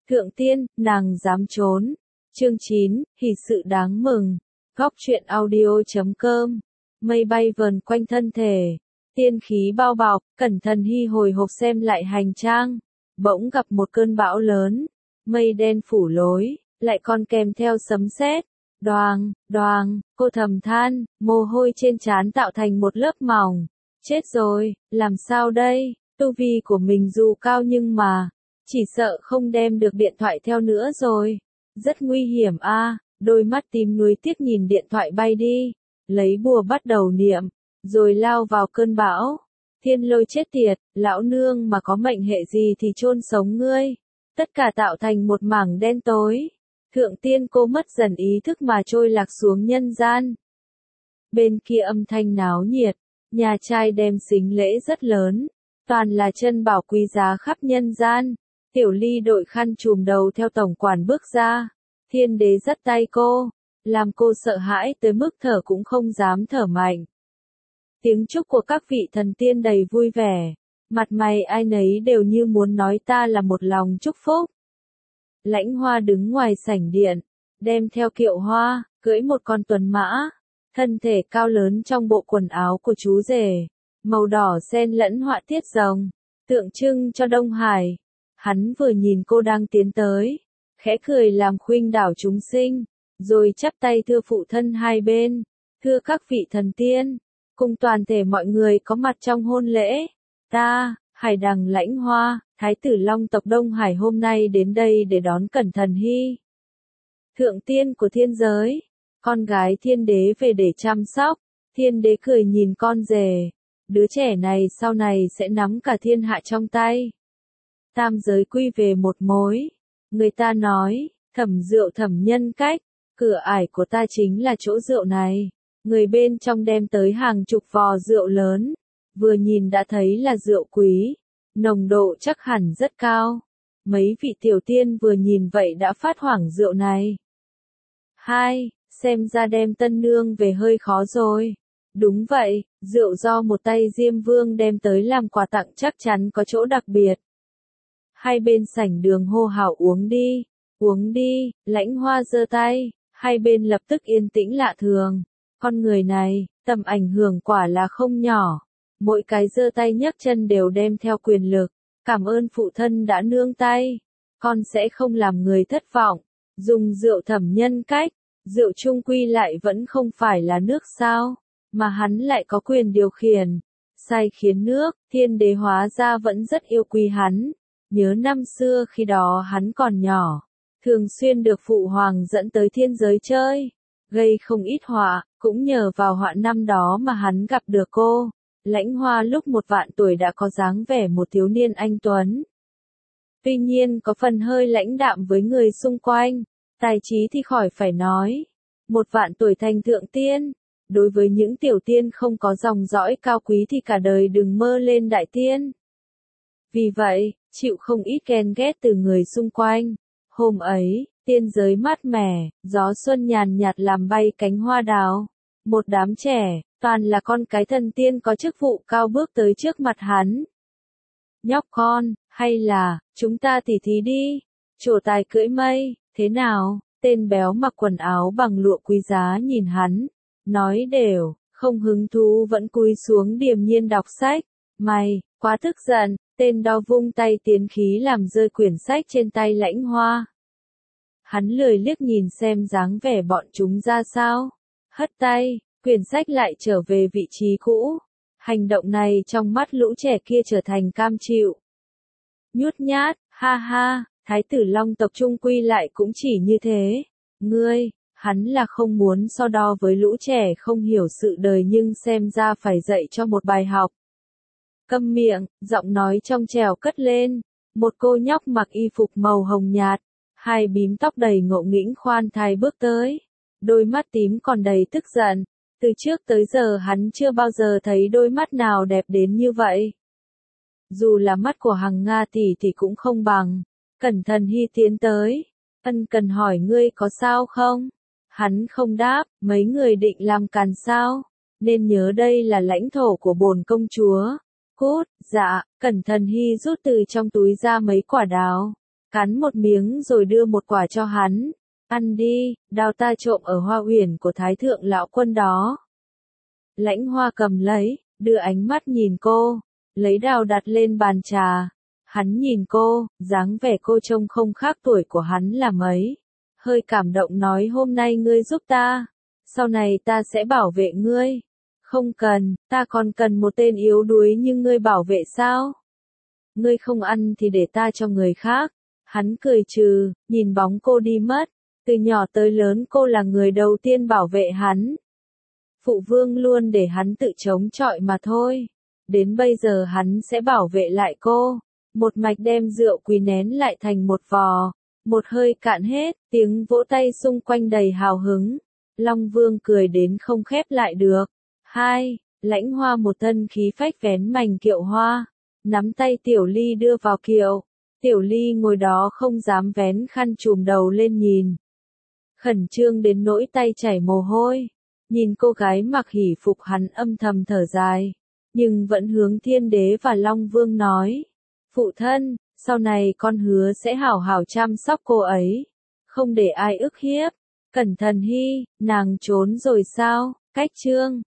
Thượng tiên, nàng dám trốn. Chương 9, hỷ sự đáng mừng. Góc truyện audio.com. Mây bay vờn quanh thân thể. Tiên khí bao bọc, cẩn thận hy hồi hộp xem lại hành trang. Bỗng gặp một cơn bão lớn. Mây đen phủ lối, lại còn kèm theo sấm sét. Đoàng, đoàng, cô thầm than, mồ hôi trên trán tạo thành một lớp mỏng. Chết rồi, làm sao đây? Tu vi của mình dù cao nhưng mà, chỉ sợ không đem được điện thoại theo nữa rồi. Rất nguy hiểm a. Đôi mắt tím nuối tiếc nhìn điện thoại bay đi. Lấy bùa bắt đầu niệm, rồi lao vào cơn bão. Thiên lôi chết tiệt, lão nương mà có mệnh hệ gì thì chôn sống ngươi. Tất cả tạo thành một mảng đen tối. Thượng tiên cô mất dần ý thức mà trôi lạc xuống nhân gian. Bên kia âm thanh náo nhiệt, nhà trai đem sính lễ rất lớn. Toàn là chân bảo quý giá khắp nhân gian. Tiểu Ly đội khăn trùm đầu theo tổng quản bước ra. Thiên đế dắt tay cô, làm cô sợ hãi tới mức thở cũng không dám thở mạnh. Tiếng chúc của các vị thần tiên đầy vui vẻ. Mặt mày ai nấy đều như muốn nói ta là một lòng chúc phúc. Lãnh Hoa đứng ngoài sảnh điện, đem theo Kiệu Hoa, cưỡi một con tuần mã. Thân thể cao lớn trong bộ quần áo của chú rể, màu đỏ xen lẫn họa tiết rồng, tượng trưng cho Đông Hải. Hắn vừa nhìn cô đang tiến tới, khẽ cười làm khuynh đảo chúng sinh, rồi chắp tay thưa phụ thân hai bên, thưa các vị thần tiên, cùng toàn thể mọi người có mặt trong hôn lễ. Ta, Hải Đằng Lãnh Hoa, Thái tử Long tộc Đông Hải hôm nay đến đây để đón Cẩn Thần Hy, thượng tiên của thiên giới, con gái thiên đế về để chăm sóc. Thiên đế cười nhìn con rể, đứa trẻ này sau này sẽ nắm cả thiên hạ trong tay. Tam giới quy về một mối. Người ta nói, thẩm rượu thẩm nhân cách, cửa ải của ta chính là chỗ rượu này. Người bên trong đem tới hàng chục vò rượu lớn, vừa nhìn đã thấy là rượu quý, nồng độ chắc hẳn rất cao. Mấy vị tiểu tiên vừa nhìn vậy đã phát hoảng rượu này. Hai, xem ra đem tân nương về hơi khó rồi. Đúng vậy, rượu do một tay Diêm Vương đem tới làm quà tặng chắc chắn có chỗ đặc biệt. Hai bên sảnh đường hô hào uống đi, Lãnh Hoa giơ tay, hai bên lập tức yên tĩnh lạ thường. Con người này, tầm ảnh hưởng quả là không nhỏ. Mỗi cái giơ tay nhấc chân đều đem theo quyền lực. Cảm ơn phụ thân đã nương tay. Con sẽ không làm người thất vọng. Dùng rượu thẩm nhân cách, rượu chung quy lại vẫn không phải là nước sao, mà hắn lại có quyền điều khiển. Sai khiến nước, thiên đế hóa ra vẫn rất yêu quý hắn. Nhớ năm xưa khi đó hắn còn nhỏ, thường xuyên được phụ hoàng dẫn tới thiên giới chơi, gây không ít họa, cũng nhờ vào họa năm đó mà hắn gặp được cô. Lãnh Hoa lúc 1 vạn tuổi đã có dáng vẻ một thiếu niên anh tuấn. Tuy nhiên có phần hơi lãnh đạm với người xung quanh, tài trí thì khỏi phải nói. 1 vạn tuổi thành thượng tiên, đối với những tiểu tiên không có dòng dõi cao quý thì cả đời đừng mơ lên đại tiên. Vì vậy, chịu không ít ghen ghét từ người xung quanh. Hôm ấy, tiên giới mát mẻ, gió xuân nhàn nhạt làm bay cánh hoa đào. Một đám trẻ, toàn là con cái thần tiên có chức vụ cao bước tới trước mặt hắn. Nhóc con, hay là, chúng ta tỉ thí đi. Trổ tài cưỡi mây, thế nào? Tên béo mặc quần áo bằng lụa quý giá nhìn hắn, nói đều, không hứng thú vẫn cúi xuống điềm nhiên đọc sách. Mày, quá tức giận. Tên đó vung tay tiến khí làm rơi quyển sách trên tay Lãnh Hoa. Hắn lười liếc nhìn xem dáng vẻ bọn chúng ra sao. Hất tay, quyển sách lại trở về vị trí cũ. Hành động này trong mắt lũ trẻ kia trở thành cam chịu. Nhút nhát, ha ha, Thái tử Long tộc trung quy lại cũng chỉ như thế. Ngươi, hắn là không muốn so đo với lũ trẻ không hiểu sự đời nhưng xem ra phải dạy cho một bài học. Câm miệng, giọng nói trong trẻo cất lên. Một cô nhóc mặc y phục màu hồng nhạt, hai bím tóc đầy ngộ nghĩnh khoan thai bước tới. Đôi mắt tím còn đầy tức giận. Từ trước tới giờ hắn chưa bao giờ thấy đôi mắt nào đẹp đến như vậy. Dù là mắt của Hằng Nga tỷ thì cũng không bằng. Cẩn Thận Hy tiến tới. Ân cần hỏi ngươi có sao không? Hắn không đáp, mấy người định làm càn sao? Nên nhớ đây là lãnh thổ của bổn công chúa. Cút, dạ, Cẩn Thận Hy rút từ trong túi ra mấy quả đào. cắn một miếng rồi đưa một quả cho hắn. Ăn đi, đao ta trộm ở Hoa Uyển của Thái thượng lão quân đó. Lãnh Hoa cầm lấy, đưa ánh mắt nhìn cô, lấy đao đặt lên bàn trà. Hắn nhìn cô, dáng vẻ cô trông không khác tuổi của hắn là mấy. Hơi cảm động nói hôm nay ngươi giúp ta, sau này ta sẽ bảo vệ ngươi. Không cần, ta còn cần một tên yếu đuối như ngươi bảo vệ sao? Ngươi không ăn thì để ta cho người khác. Hắn cười trừ, nhìn bóng cô đi mất. Từ nhỏ tới lớn cô là người đầu tiên bảo vệ hắn. Phụ vương luôn để hắn tự chống chọi mà thôi. Đến bây giờ hắn sẽ bảo vệ lại cô. Một mạch đem rượu quý nén lại thành một vò. Một hơi cạn hết, tiếng vỗ tay xung quanh đầy hào hứng. Long Vương cười đến không khép lại được. 2. Lãnh Hoa một thân khí phách vén mành kiệu hoa. Nắm tay Tiểu Ly đưa vào kiệu. Tiểu Ly ngồi đó không dám vén khăn trùm đầu lên nhìn. Khẩn trương đến nỗi tay chảy mồ hôi. Nhìn cô gái mặc hỷ phục hắn âm thầm thở dài. Nhưng vẫn hướng Thiên Đế và Long Vương nói. Phụ thân, sau này con hứa sẽ hảo hảo chăm sóc cô ấy. Không để ai ức hiếp. Cẩn thận Hy, nàng trốn rồi sao? Cách chương